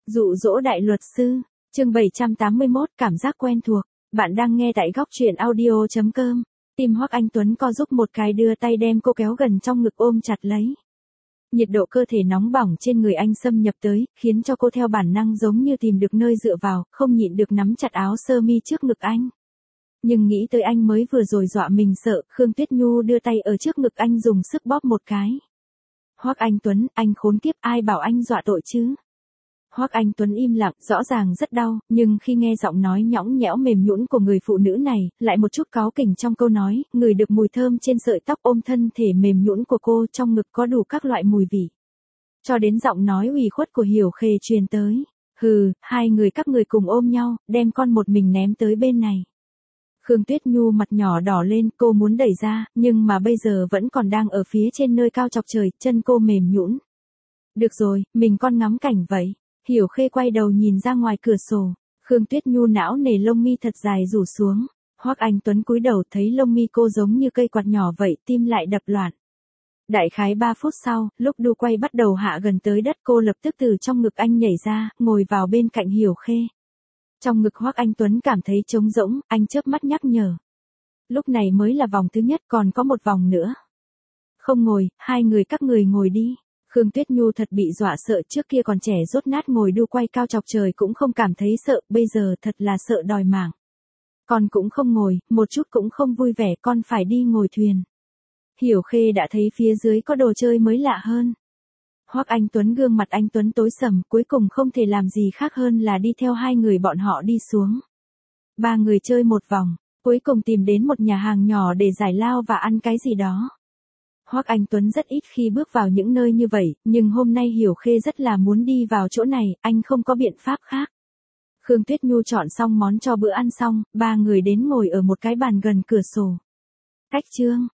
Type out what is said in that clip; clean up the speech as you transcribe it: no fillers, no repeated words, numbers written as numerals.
Dụ dỗ đại luật sư, chương 781, cảm giác quen thuộc. Bạn đang nghe tại góc truyện audio.com. Tim Hoắc Anh Tuấn co giúp một cái, đưa tay đem cô kéo gần trong ngực ôm chặt lấy. Nhiệt độ cơ thể nóng bỏng trên người anh xâm nhập tới, khiến cho cô theo bản năng giống như tìm được nơi dựa vào, không nhịn được nắm chặt áo sơ mi trước ngực anh. Nhưng nghĩ tới anh mới vừa rồi dọa mình sợ, Khương Tuyết Nhu đưa tay ở trước ngực anh dùng sức bóp một cái. Hoắc Anh Tuấn, anh khốn kiếp, ai bảo anh dọa tội chứ? Hoắc Anh Tuấn im lặng, rõ ràng rất đau, nhưng khi nghe giọng nói nhõng nhẽo mềm nhũn của người phụ nữ này, lại một chút cáu kỉnh trong câu nói, ngửi được mùi thơm trên sợi tóc ôm thân thể mềm nhũn của cô, trong ngực có đủ các loại mùi vị. Cho đến giọng nói ủy khuất của Hiểu Khê truyền tới. Hừ, hai người các người cùng ôm nhau, đem con một mình ném tới bên này. Khương Tuyết Nhu mặt nhỏ đỏ lên, cô muốn đẩy ra, nhưng mà bây giờ vẫn còn đang ở phía trên nơi cao chọc trời, chân cô mềm nhũn. Được rồi, mình con ngắm cảnh vậy. Hiểu Khê quay đầu nhìn ra ngoài cửa sổ, Khương Tuyết Nhu não nề lông mi thật dài rủ xuống, Hoắc Anh Tuấn cúi đầu thấy lông mi cô giống như cây quạt nhỏ vậy, tim lại đập loạn. Đại khái 3 phút sau, lúc đu quay bắt đầu hạ gần tới đất, cô lập tức từ trong ngực anh nhảy ra, ngồi vào bên cạnh Hiểu Khê. Trong ngực Hoắc Anh Tuấn cảm thấy trống rỗng, anh chớp mắt nhắc nhở. Lúc này mới là vòng thứ nhất, còn có một vòng nữa. Không ngồi, hai người các người ngồi đi. Khương Tuyết Nhu thật bị dọa sợ, trước kia còn trẻ dốt nát ngồi đu quay cao chọc trời cũng không cảm thấy sợ, bây giờ thật là sợ đòi mạng. Con cũng không ngồi, một chút cũng không vui vẻ, con phải đi ngồi thuyền. Hiểu Khê đã thấy phía dưới có đồ chơi mới lạ hơn. Hoắc Anh Tuấn gương mặt anh Tuấn tối sầm, cuối cùng không thể làm gì khác hơn là đi theo hai người bọn họ đi xuống. Ba người chơi một vòng, cuối cùng tìm đến một nhà hàng nhỏ để giải lao và ăn cái gì đó. Hoắc Anh Tuấn rất ít khi bước vào những nơi như vậy, nhưng hôm nay Hiểu Khê rất là muốn đi vào chỗ này, anh không có biện pháp khác. Khương Tuyết Nhu chọn xong món cho bữa ăn xong, ba người đến ngồi ở một cái bàn gần cửa sổ. Cách chương,